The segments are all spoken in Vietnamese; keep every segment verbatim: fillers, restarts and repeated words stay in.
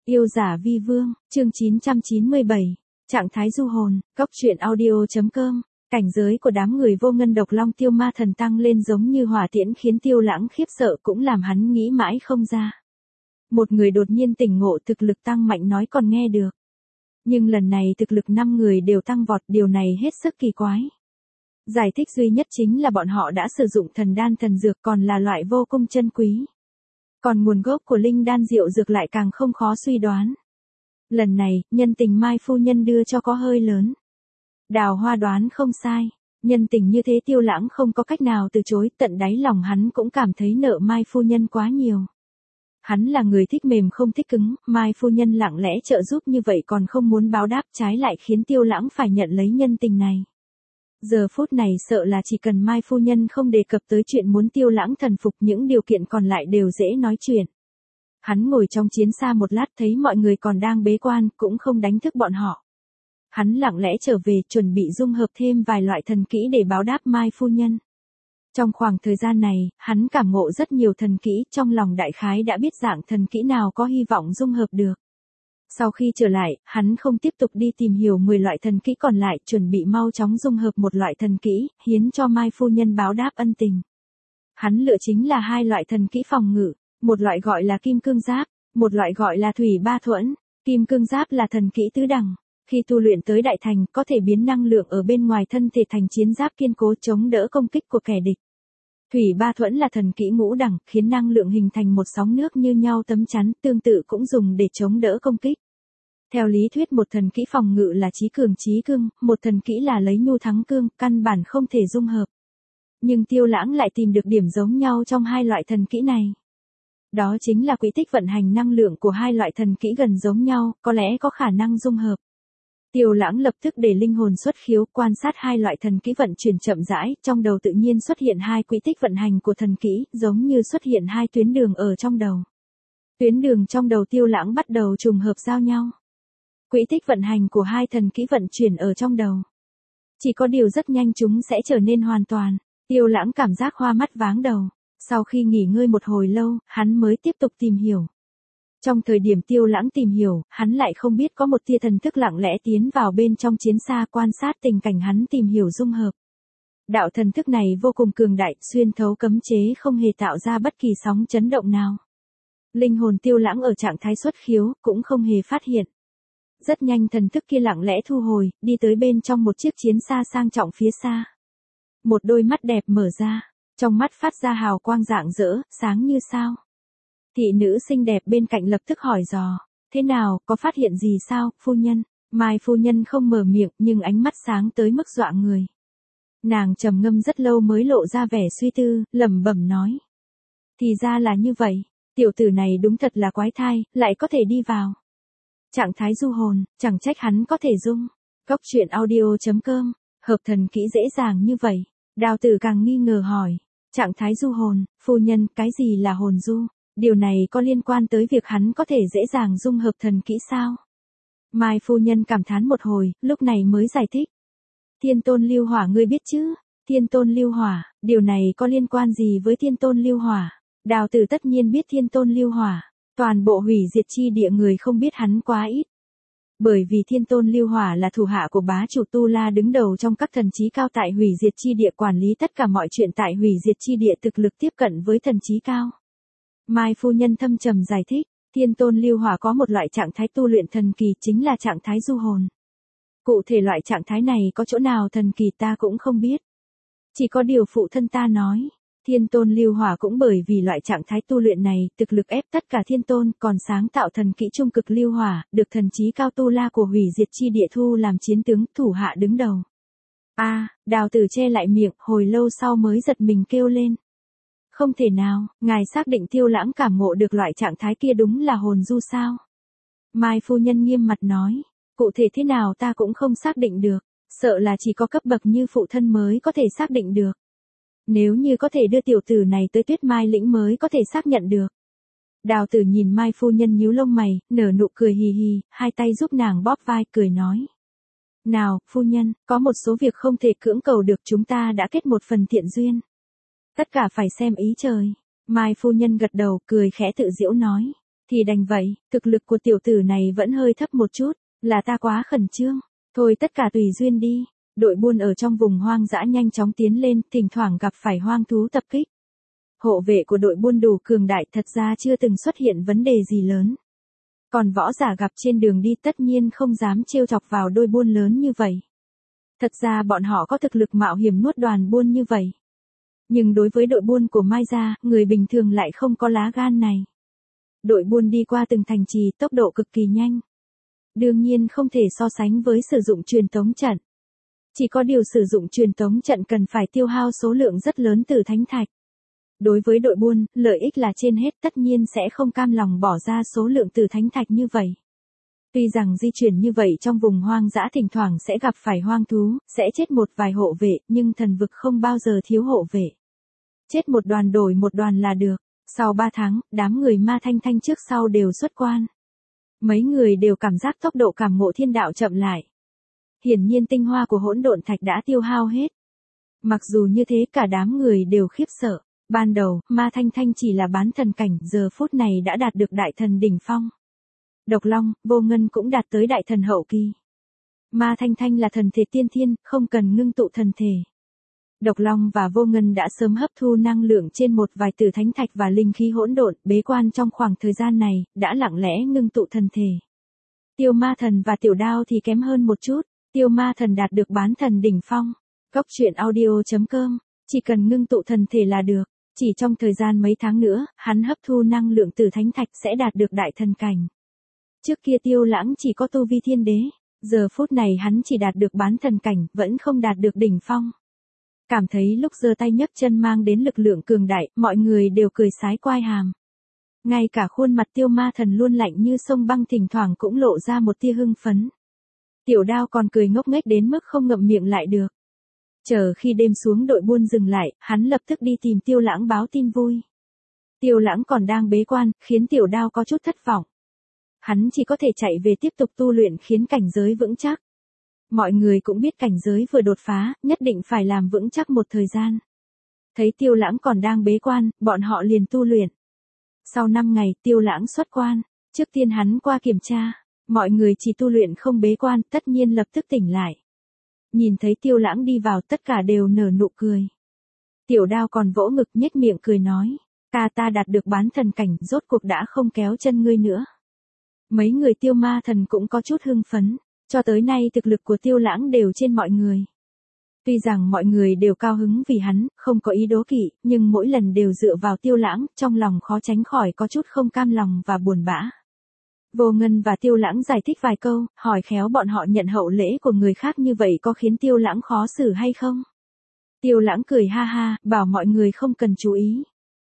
Yêu giả vi vương, chương chín trăm chín mươi bảy, trạng thái du hồn, cốc truyện audio.com, cảnh giới của đám người vô ngân độc long tiêu ma thần tăng lên giống như hỏa tiễn khiến Tiêu Lãng khiếp sợ cũng làm hắn nghĩ mãi không ra. Một người đột nhiên tỉnh ngộ thực lực tăng mạnh nói còn nghe được. Nhưng lần này thực lực năm người đều tăng vọt, điều này hết sức kỳ quái. Giải thích duy nhất chính là bọn họ đã sử dụng thần đan thần dược còn là loại vô cùng chân quý. Còn nguồn gốc của linh đan diệu dược lại càng không khó suy đoán. Lần này, nhân tình Mai phu nhân đưa cho có hơi lớn. Đào Hoa đoán không sai, nhân tình như thế Tiêu Lãng không có cách nào từ chối, tận đáy lòng hắn cũng cảm thấy nợ Mai phu nhân quá nhiều. Hắn là người thích mềm không thích cứng, Mai phu nhân lặng lẽ trợ giúp như vậy còn không muốn báo đáp, trái lại khiến Tiêu Lãng phải nhận lấy nhân tình này. Giờ phút này sợ là chỉ cần Mai phu nhân không đề cập tới chuyện muốn Tiêu Lãng thần phục, những điều kiện còn lại đều dễ nói chuyện. Hắn ngồi trong chiến xa một lát thấy mọi người còn đang bế quan, cũng không đánh thức bọn họ. Hắn lặng lẽ trở về chuẩn bị dung hợp thêm vài loại thần kỹ để báo đáp Mai phu nhân. Trong khoảng thời gian này, hắn cảm ngộ rất nhiều thần kỹ, trong lòng đại khái đã biết dạng thần kỹ nào có hy vọng dung hợp được. Sau khi trở lại, hắn không tiếp tục đi tìm hiểu mười loại thần kỹ còn lại, chuẩn bị mau chóng dung hợp một loại thần kỹ, hiến cho Mai phu nhân báo đáp ân tình. Hắn lựa chính là hai loại thần kỹ phòng ngự, một loại gọi là kim cương giáp, một loại gọi là thủy ba thuẫn. Kim cương giáp là thần kỹ tứ đẳng, khi tu luyện tới đại thành có thể biến năng lượng ở bên ngoài thân thể thành chiến giáp kiên cố chống đỡ công kích của kẻ địch. Thủy ba thuẫn là thần kỹ ngũ đẳng, khiến năng lượng hình thành một sóng nước như nhau tấm chắn, tương tự cũng dùng để chống đỡ công kích. Theo lý thuyết một thần kỹ phòng ngự là chí cường chí cương, một thần kỹ là lấy nhu thắng cương, căn bản không thể dung hợp. Nhưng Tiêu Lãng lại tìm được điểm giống nhau trong hai loại thần kỹ này. Đó chính là quỹ tích vận hành năng lượng của hai loại thần kỹ gần giống nhau, có lẽ có khả năng dung hợp. Tiêu Lãng lập tức để linh hồn xuất khiếu, quan sát hai loại thần kỹ vận chuyển chậm rãi, trong đầu tự nhiên xuất hiện hai quỹ tích vận hành của thần kỹ, giống như xuất hiện hai tuyến đường ở trong đầu. Tuyến đường trong đầu Tiêu Lãng bắt đầu trùng hợp giao nhau. Quỹ tích vận hành của hai thần kỹ vận chuyển ở trong đầu. Chỉ có điều rất nhanh chúng sẽ trở nên hoàn toàn. Tiêu Lãng cảm giác hoa mắt váng đầu. Sau khi nghỉ ngơi một hồi lâu, hắn mới tiếp tục tìm hiểu. Trong thời điểm Tiêu Lãng tìm hiểu, hắn lại không biết có một tia thần thức lặng lẽ tiến vào bên trong chiến xa quan sát tình cảnh hắn tìm hiểu dung hợp. Đạo thần thức này vô cùng cường đại, xuyên thấu cấm chế không hề tạo ra bất kỳ sóng chấn động nào. Linh hồn Tiêu Lãng ở trạng thái xuất khiếu, cũng không hề phát hiện. Rất nhanh thần thức kia lặng lẽ thu hồi, đi tới bên trong một chiếc chiến xa sang trọng phía xa. Một đôi mắt đẹp mở ra, trong mắt phát ra hào quang rạng rỡ, sáng như sao. Thị nữ xinh đẹp bên cạnh lập tức hỏi dò, thế nào, có phát hiện gì sao, phu nhân? Mai phu nhân không mở miệng nhưng ánh mắt sáng tới mức dọa người. Nàng trầm ngâm rất lâu mới lộ ra vẻ suy tư, lẩm bẩm nói. Thì ra là như vậy, tiểu tử này đúng thật là quái thai, lại có thể đi vào. Trạng thái du hồn, chẳng trách hắn có thể dung. Cốc truyện audio.com, hợp thần kỹ dễ dàng như vậy. Đào tử càng nghi ngờ hỏi. Trạng thái du hồn, phu nhân, cái gì là hồn du? Điều này có liên quan tới việc hắn có thể dễ dàng dung hợp thần kỹ sao? Mai phu nhân cảm thán một hồi, lúc này mới giải thích. Thiên tôn lưu hỏa ngươi biết chứ? Thiên tôn lưu hỏa, điều này có liên quan gì với thiên tôn lưu hỏa? Đào tử tất nhiên biết thiên tôn lưu hỏa. Toàn bộ hủy diệt chi địa người không biết hắn quá ít. Bởi vì thiên tôn lưu hỏa là thủ hạ của bá chủ Tu La đứng đầu trong các thần trí cao tại hủy diệt chi địa, quản lý tất cả mọi chuyện tại hủy diệt chi địa, thực lực tiếp cận với thần trí cao. Mai phu nhân thâm trầm giải thích, thiên tôn lưu hỏa có một loại trạng thái tu luyện thần kỳ, chính là trạng thái du hồn. Cụ thể loại trạng thái này có chỗ nào thần kỳ ta cũng không biết. Chỉ có điều phụ thân ta nói. Thiên tôn lưu hỏa cũng bởi vì loại trạng thái tu luyện này, thực lực ép tất cả thiên tôn, còn sáng tạo thần kỹ trung cực lưu hỏa, được thần trí cao Tu La của hủy diệt chi địa thu làm chiến tướng, thủ hạ đứng đầu. A, à, đào tử che lại miệng, hồi lâu sau mới giật mình kêu lên. Không thể nào, ngài xác định Tiêu Lãng cảm ngộ được loại trạng thái kia đúng là hồn du sao? Mai phu nhân nghiêm mặt nói, cụ thể thế nào ta cũng không xác định được, sợ là chỉ có cấp bậc như phụ thân mới có thể xác định được. Nếu như có thể đưa tiểu tử này tới Tuyết Mai lĩnh mới có thể xác nhận được. Đào tử nhìn Mai phu nhân nhíu lông mày, nở nụ cười hì hì, hai tay giúp nàng bóp vai, cười nói. Nào, phu nhân, có một số việc không thể cưỡng cầu được, chúng ta đã kết một phần thiện duyên. Tất cả phải xem ý trời. Mai phu nhân gật đầu, cười khẽ tự giễu nói. Thì đành vậy, thực lực của tiểu tử này vẫn hơi thấp một chút, là ta quá khẩn trương. Thôi tất cả tùy duyên đi. Đội buôn ở trong vùng hoang dã nhanh chóng tiến lên, thỉnh thoảng gặp phải hoang thú tập kích. Hộ vệ của đội buôn đủ cường đại, thật ra chưa từng xuất hiện vấn đề gì lớn. Còn võ giả gặp trên đường đi tất nhiên không dám trêu chọc vào đôi buôn lớn như vậy. Thật ra bọn họ có thực lực mạo hiểm nuốt đoàn buôn như vậy. Nhưng đối với đội buôn của Mai gia, người bình thường lại không có lá gan này. Đội buôn đi qua từng thành trì tốc độ cực kỳ nhanh. Đương nhiên không thể so sánh với sử dụng truyền tống trận. Chỉ có điều sử dụng truyền tống trận cần phải tiêu hao số lượng rất lớn từ thánh thạch. Đối với đội buôn, lợi ích là trên hết, tất nhiên sẽ không cam lòng bỏ ra số lượng từ thánh thạch như vậy. Tuy rằng di chuyển như vậy trong vùng hoang dã thỉnh thoảng sẽ gặp phải hoang thú, sẽ chết một vài hộ vệ, nhưng thần vực không bao giờ thiếu hộ vệ. Chết một đoàn đổi một đoàn là được. Sau ba tháng, đám người Ma Thanh Thanh trước sau đều xuất quan. Mấy người đều cảm giác tốc độ cảm ngộ thiên đạo chậm lại. Hiển nhiên tinh hoa của hỗn độn thạch đã tiêu hao hết. Mặc dù như thế cả đám người đều khiếp sợ. Ban đầu, Ma Thanh Thanh chỉ là bán thần cảnh, giờ phút này đã đạt được đại thần đỉnh phong. Độc Long, Vô Ngân cũng đạt tới đại thần hậu kỳ. Ma Thanh Thanh là thần thể tiên thiên, không cần ngưng tụ thần thể. Độc Long và Vô Ngân đã sớm hấp thu năng lượng trên một vài tử thánh thạch và linh khí hỗn độn, bế quan trong khoảng thời gian này, đã lặng lẽ ngưng tụ thần thể. Tiêu Ma Thần và Tiểu Đao thì kém hơn một chút, Tiêu Ma Thần đạt được bán thần đỉnh phong. Cốc truyện audio chấm com, chỉ cần ngưng tụ thần thể là được, chỉ trong thời gian mấy tháng nữa, hắn hấp thu năng lượng tử thánh thạch sẽ đạt được đại thần cảnh. Trước kia Tiêu Lãng chỉ có tu vi thiên đế, giờ phút này hắn chỉ đạt được bán thần cảnh, vẫn không đạt được đỉnh phong. Cảm thấy lúc giơ tay nhấc chân mang đến lực lượng cường đại, mọi người đều cười sái quai hàm. Ngay cả khuôn mặt Tiêu Ma Thần luôn lạnh như sông băng thỉnh thoảng cũng lộ ra một tia hưng phấn. Tiểu Đao còn cười ngốc nghếch đến mức không ngậm miệng lại được. Chờ khi đêm xuống đội buôn dừng lại, hắn lập tức đi tìm Tiêu Lãng báo tin vui. Tiêu Lãng còn đang bế quan, khiến Tiểu Đao có chút thất vọng. Hắn chỉ có thể chạy về tiếp tục tu luyện khiến cảnh giới vững chắc. Mọi người cũng biết cảnh giới vừa đột phá, nhất định phải làm vững chắc một thời gian. Thấy Tiêu Lãng còn đang bế quan, bọn họ liền tu luyện. Sau năm ngày, Tiêu Lãng xuất quan. Trước tiên hắn qua kiểm tra. Mọi người chỉ tu luyện không bế quan, tất nhiên lập tức tỉnh lại. Nhìn thấy Tiêu Lãng đi vào, tất cả đều nở nụ cười. Tiểu Đao còn vỗ ngực nhếch miệng cười nói. Ta ta đạt được bán thần cảnh, rốt cuộc đã không kéo chân ngươi nữa. Mấy người Tiêu Ma Thần cũng có chút hưng phấn. Cho tới nay thực lực của Tiêu Lãng đều trên mọi người. Tuy rằng mọi người đều cao hứng vì hắn, không có ý đố kỵ, nhưng mỗi lần đều dựa vào Tiêu Lãng, trong lòng khó tránh khỏi có chút không cam lòng và buồn bã. Vô Ngân và Tiêu Lãng giải thích vài câu, hỏi khéo bọn họ nhận hậu lễ của người khác như vậy có khiến Tiêu Lãng khó xử hay không? Tiêu Lãng cười ha ha, bảo mọi người không cần chú ý.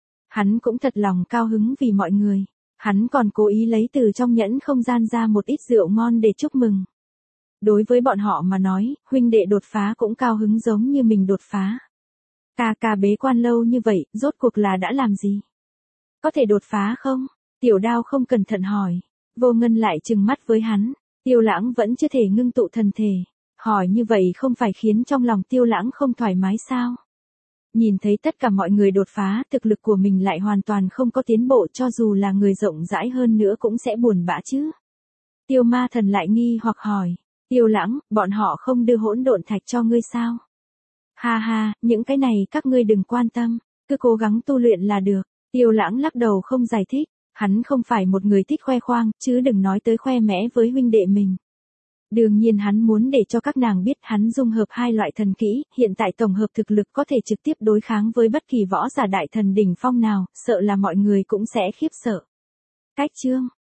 Hắn cũng thật lòng cao hứng vì mọi người. Hắn còn cố ý lấy từ trong nhẫn không gian ra một ít rượu ngon để chúc mừng. Đối với bọn họ mà nói, huynh đệ đột phá cũng cao hứng giống như mình đột phá. Ca ca bế quan lâu như vậy, rốt cuộc là đã làm gì? Có thể đột phá không? Tiểu Đao không cẩn thận hỏi. Vô Ngân lại trừng mắt với hắn. Tiêu Lãng vẫn chưa thể ngưng tụ thần thể. Hỏi như vậy không phải khiến trong lòng Tiêu Lãng không thoải mái sao? Nhìn thấy tất cả mọi người đột phá, thực lực của mình lại hoàn toàn không có tiến bộ, cho dù là người rộng rãi hơn nữa cũng sẽ buồn bã chứ. Tiêu Ma Thần lại nghi hoặc hỏi. Tiêu Lãng, bọn họ không đưa hỗn độn thạch cho ngươi sao? Ha ha, những cái này các ngươi đừng quan tâm, cứ cố gắng tu luyện là được. Tiêu Lãng lắc đầu không giải thích, hắn không phải một người thích khoe khoang, chứ đừng nói tới khoe mẽ với huynh đệ mình. Đương nhiên hắn muốn để cho các nàng biết hắn dung hợp hai loại thần kỹ, hiện tại tổng hợp thực lực có thể trực tiếp đối kháng với bất kỳ võ giả đại thần đỉnh phong nào, sợ là mọi người cũng sẽ khiếp sợ. Cách chương